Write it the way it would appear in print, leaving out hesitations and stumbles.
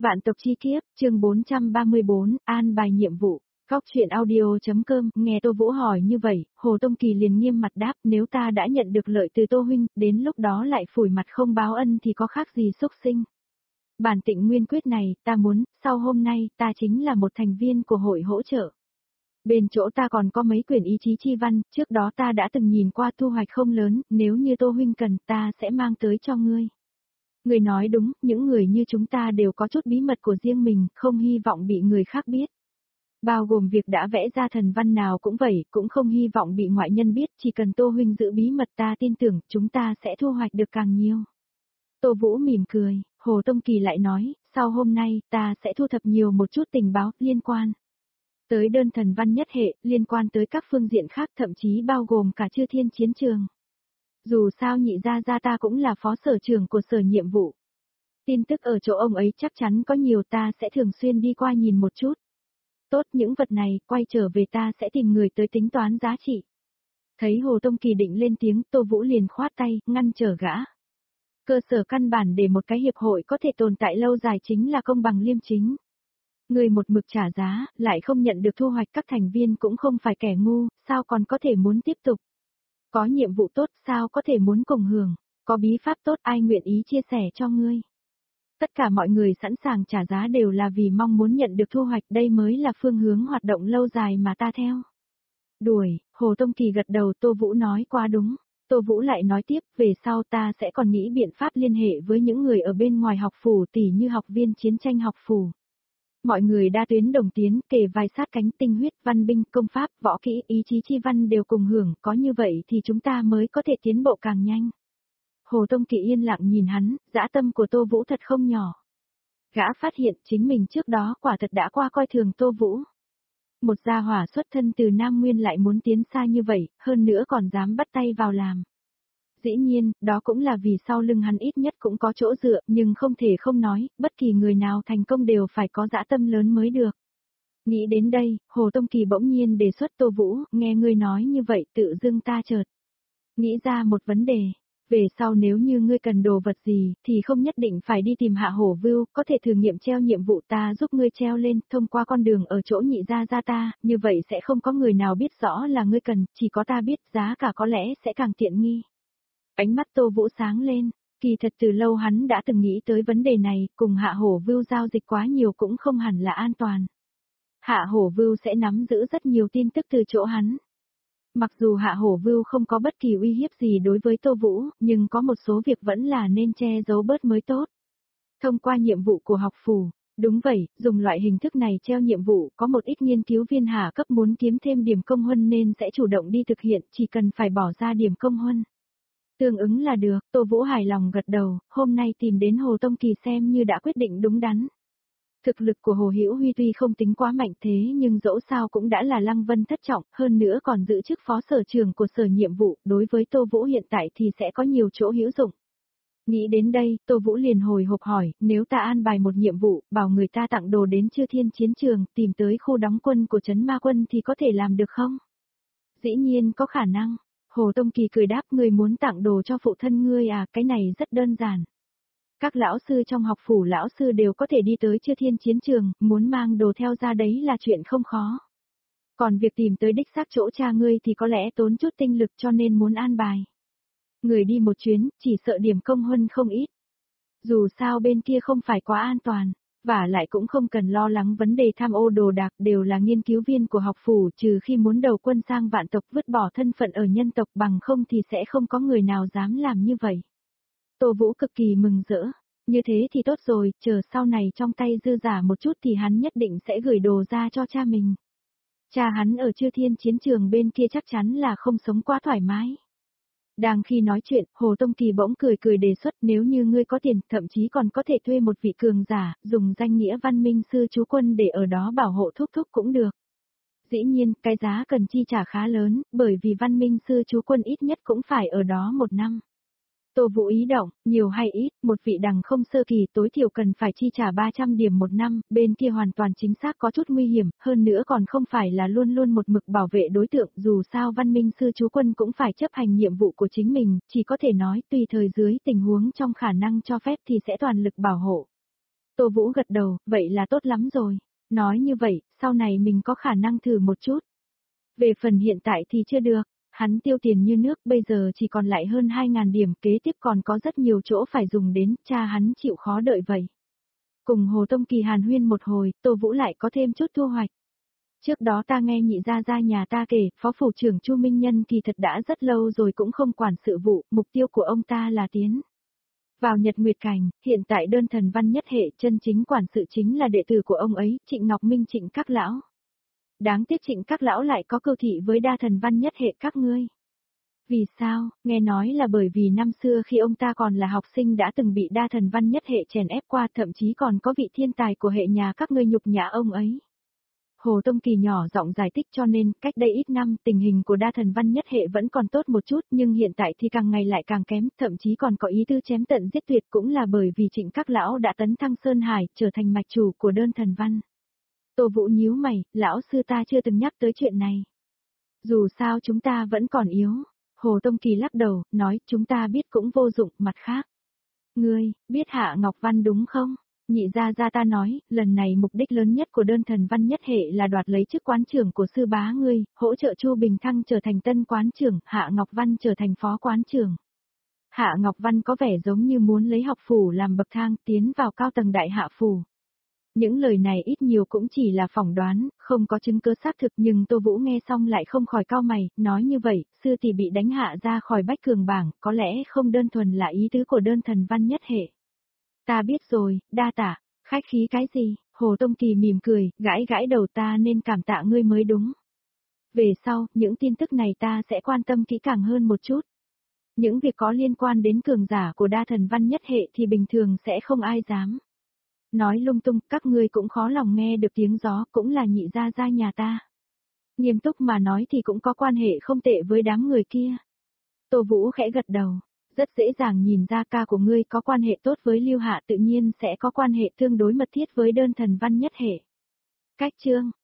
Vạn tộc chi kiếp, chương 434, an bài nhiệm vụ. Góc truyện audio.com, nghe Tô Vũ hỏi như vậy, Hồ Tông Kỳ liền nghiêm mặt đáp, nếu ta đã nhận được lợi từ Tô huynh, đến lúc đó lại phủi mặt không báo ân thì có khác gì xúc sinh. Bản Tịnh Nguyên quyết này, ta muốn, sau hôm nay, ta chính là một thành viên của hội hỗ trợ. Bên chỗ ta còn có mấy quyển ý chí chi văn, trước đó ta đã từng nhìn qua, thu hoạch không lớn, nếu như Tô huynh cần, ta sẽ mang tới cho ngươi. Người nói đúng, những người như chúng ta đều có chút bí mật của riêng mình, không hy vọng bị người khác biết. Bao gồm việc đã vẽ ra thần văn nào cũng vậy, cũng không hy vọng bị ngoại nhân biết, chỉ cần Tô huynh giữ bí mật ta tin tưởng, chúng ta sẽ thu hoạch được càng nhiều. Tô Vũ mỉm cười, Hồ Tông Kỳ lại nói, sau hôm nay, ta sẽ thu thập nhiều một chút tình báo, liên quan tới đơn thần văn nhất hệ, liên quan tới các phương diện khác, thậm chí bao gồm cả Chư Thiên chiến trường. Dù sao nhị gia ta cũng là phó sở trưởng của sở nhiệm vụ. Tin tức ở chỗ ông ấy chắc chắn có nhiều, ta sẽ thường xuyên đi qua nhìn một chút. Tốt, những vật này, quay trở về ta sẽ tìm người tới tính toán giá trị. Thấy Hồ Tông Kỳ định lên tiếng, Tô Vũ liền khoát tay, ngăn trở gã. Cơ sở căn bản để một cái hiệp hội có thể tồn tại lâu dài chính là công bằng liêm chính. Người một mực trả giá, lại không nhận được thu hoạch, các thành viên cũng không phải kẻ ngu, sao còn có thể muốn tiếp tục. Có nhiệm vụ tốt, sao có thể muốn cùng hưởng, có bí pháp tốt, ai nguyện ý chia sẻ cho ngươi. Tất cả mọi người sẵn sàng trả giá đều là vì mong muốn nhận được thu hoạch, đây mới là phương hướng hoạt động lâu dài mà ta theo. Đuổi, Hồ Tông Kỳ gật đầu, Tô Vũ nói quá đúng. Tô Vũ lại nói tiếp, về sau ta sẽ còn nghĩ biện pháp liên hệ với những người ở bên ngoài học phủ, tỉ như học viên chiến tranh học phủ. Mọi người đa tuyến đồng tiến, kề vai sát cánh, tinh huyết, văn binh, công pháp, võ kỹ, ý chí chi văn đều cùng hưởng, có như vậy thì chúng ta mới có thể tiến bộ càng nhanh. Hồ Tông Kỳ yên lặng nhìn hắn, dã tâm của Tô Vũ thật không nhỏ. Gã phát hiện chính mình trước đó quả thật đã qua coi thường Tô Vũ. Một gia hỏa xuất thân từ Nam Nguyên lại muốn tiến xa như vậy, hơn nữa còn dám bắt tay vào làm. Dĩ nhiên, đó cũng là vì sau lưng hắn ít nhất cũng có chỗ dựa, nhưng không thể không nói, bất kỳ người nào thành công đều phải có dã tâm lớn mới được. Nghĩ đến đây, Hồ Tông Kỳ bỗng nhiên đề xuất Tô Vũ, nghe ngươi nói như vậy tự dưng ta chợt nghĩ ra một vấn đề. Về sau nếu như ngươi cần đồ vật gì, thì không nhất định phải đi tìm Hạ Hổ Vưu, có thể thử nghiệm treo nhiệm vụ ta giúp ngươi treo lên, thông qua con đường ở chỗ nhị gia ta, như vậy sẽ không có người nào biết rõ là ngươi cần, chỉ có ta biết, giá cả có lẽ sẽ càng tiện nghi. Ánh mắt Tô Vũ sáng lên, kỳ thật từ lâu hắn đã từng nghĩ tới vấn đề này, cùng Hạ Hổ Vưu giao dịch quá nhiều cũng không hẳn là an toàn. Hạ Hổ Vưu sẽ nắm giữ rất nhiều tin tức từ chỗ hắn. Mặc dù Hạ Hổ Vưu không có bất kỳ uy hiếp gì đối với Tô Vũ, nhưng có một số việc vẫn là nên che giấu bớt mới tốt. Thông qua nhiệm vụ của học phủ, đúng vậy, dùng loại hình thức này treo nhiệm vụ, có một ít nghiên cứu viên hạ cấp muốn kiếm thêm điểm công huân nên sẽ chủ động đi thực hiện, chỉ cần phải bỏ ra điểm công huân. Tương ứng là được, Tô Vũ hài lòng gật đầu, hôm nay tìm đến Hồ Tông Kỳ xem như đã quyết định đúng đắn. Thực lực của Hồ Hữu Huy tuy không tính quá mạnh thế nhưng dẫu sao cũng đã là Lăng Vân thất trọng, hơn nữa còn giữ chức phó sở trưởng của sở nhiệm vụ, đối với Tô Vũ hiện tại thì sẽ có nhiều chỗ hữu dụng. Nghĩ đến đây, Tô Vũ liền hồi hộp hỏi, nếu ta an bài một nhiệm vụ, bảo người ta tặng đồ đến Chư Thiên chiến trường, tìm tới khu đóng quân của Trấn Ma Quân thì có thể làm được không? Dĩ nhiên có khả năng. Hồ Tông Kỳ cười đáp, người muốn tặng đồ cho phụ thân ngươi à, cái này rất đơn giản. Các lão sư trong học phủ lão sư đều có thể đi tới Chư Thiên chiến trường, muốn mang đồ theo ra đấy là chuyện không khó. Còn việc tìm tới đích xác chỗ cha ngươi thì có lẽ tốn chút tinh lực cho nên muốn an bài. Người đi một chuyến, chỉ sợ điểm công huân không ít. Dù sao bên kia không phải quá an toàn, và lại cũng không cần lo lắng vấn đề tham ô đồ đạc, đều là nghiên cứu viên của học phủ, trừ khi muốn đầu quân sang vạn tộc vứt bỏ thân phận ở nhân tộc, bằng không thì sẽ không có người nào dám làm như vậy. Tô Vũ cực kỳ mừng rỡ, như thế thì tốt rồi, chờ sau này trong tay dư giả một chút thì hắn nhất định sẽ gửi đồ ra cho cha mình. Cha hắn ở Chư Thiên chiến trường bên kia chắc chắn là không sống quá thoải mái. Đang khi nói chuyện, Hồ Tông Kỳ bỗng cười cười đề xuất, nếu như ngươi có tiền, thậm chí còn có thể thuê một vị cường giả, dùng danh nghĩa Văn Minh Sư Chú Quân để ở đó bảo hộ thúc thúc cũng được. Dĩ nhiên, cái giá cần chi trả khá lớn, bởi vì Văn Minh Sư Chú Quân ít nhất cũng phải ở đó 1 năm. Tô Vũ ý động, nhiều hay ít, một vị đằng không sơ kỳ tối thiểu cần phải chi trả 300 điểm 1 năm, bên kia hoàn toàn chính xác có chút nguy hiểm, hơn nữa còn không phải là luôn luôn một mực bảo vệ đối tượng, dù sao Văn Minh Sư Chú Quân cũng phải chấp hành nhiệm vụ của chính mình, chỉ có thể nói tùy thời dưới tình huống trong khả năng cho phép thì sẽ toàn lực bảo hộ. Tô Vũ gật đầu, vậy là tốt lắm rồi. Nói như vậy, sau này mình có khả năng thử một chút. Về phần hiện tại thì chưa được, hắn tiêu tiền như nước bây giờ chỉ còn lại hơn 2.000 điểm, kế tiếp còn có rất nhiều chỗ phải dùng đến, cha hắn chịu khó đợi vậy. Cùng Hồ Tông Kỳ hàn huyên một hồi, Tô Vũ lại có thêm chút thu hoạch. Trước đó ta nghe nhị gia gia nhà ta kể, phó phủ trưởng Chu Minh Nhân kỳ thật đã rất lâu rồi cũng không quản sự vụ, mục tiêu của ông ta là tiến vào Nhật Nguyệt Cảnh, hiện tại đơn thần văn nhất hệ chân chính quản sự chính là đệ tử của ông ấy, Trịnh Ngọc Minh Trịnh các lão. Đáng tiếc Trịnh các lão lại có cưu thị với đa thần văn nhất hệ các ngươi. Vì sao, nghe nói là bởi vì năm xưa khi ông ta còn là học sinh đã từng bị đa thần văn nhất hệ chèn ép qua, thậm chí còn có vị thiên tài của hệ nhà các ngươi nhục nhã ông ấy. Hồ Tông Kỳ nhỏ giọng giải thích, cho nên, cách đây ít năm, tình hình của đa thần văn nhất hệ vẫn còn tốt một chút, nhưng hiện tại thì càng ngày lại càng kém, thậm chí còn có ý tư chém tận giết tuyệt, cũng là bởi vì Trịnh các lão đã tấn thăng Sơn Hải, trở thành mạch chủ của đơn thần văn. Tô Vũ nhíu mày, lão sư ta chưa từng nhắc tới chuyện này. Dù sao chúng ta vẫn còn yếu. Hồ Tông Kỳ lắc đầu, nói, chúng ta biết cũng vô dụng, mặt khác. Ngươi, biết Hạ Ngọc Văn đúng không? Nhị gia gia ta nói, lần này mục đích lớn nhất của đơn thần văn nhất hệ là đoạt lấy chức quán trưởng của sư bá ngươi, hỗ trợ Chu Bình Thăng trở thành tân quán trưởng, Hạ Ngọc Văn trở thành phó quán trưởng. Hạ Ngọc Văn có vẻ giống như muốn lấy học phủ làm bậc thang tiến vào cao tầng đại hạ phủ. Những lời này ít nhiều cũng chỉ là phỏng đoán, không có chứng cứ xác thực, nhưng Tô Vũ nghe xong lại không khỏi cau mày, nói như vậy, sư tỷ bị đánh hạ ra khỏi bách cường bảng, có lẽ không đơn thuần là ý tứ của đơn thần văn nhất hệ. Ta biết rồi, đa tạ, khách khí cái gì, Hồ Tông Kỳ mỉm cười, gãi gãi đầu, ta nên cảm tạ ngươi mới đúng. Về sau, những tin tức này ta sẽ quan tâm kỹ càng hơn một chút. Những việc có liên quan đến cường giả của đa thần văn nhất hệ thì bình thường sẽ không ai dám nói lung tung, các ngươi cũng khó lòng nghe được tiếng gió, cũng là nhị gia gia nhà ta. Nghiêm túc mà nói thì cũng có quan hệ không tệ với đám người kia. Tô Vũ khẽ gật đầu, rất dễ dàng nhìn ra ca của ngươi có quan hệ tốt với Lưu Hạ, tự nhiên sẽ có quan hệ tương đối mật thiết với đơn thần văn nhất hệ. Cách chương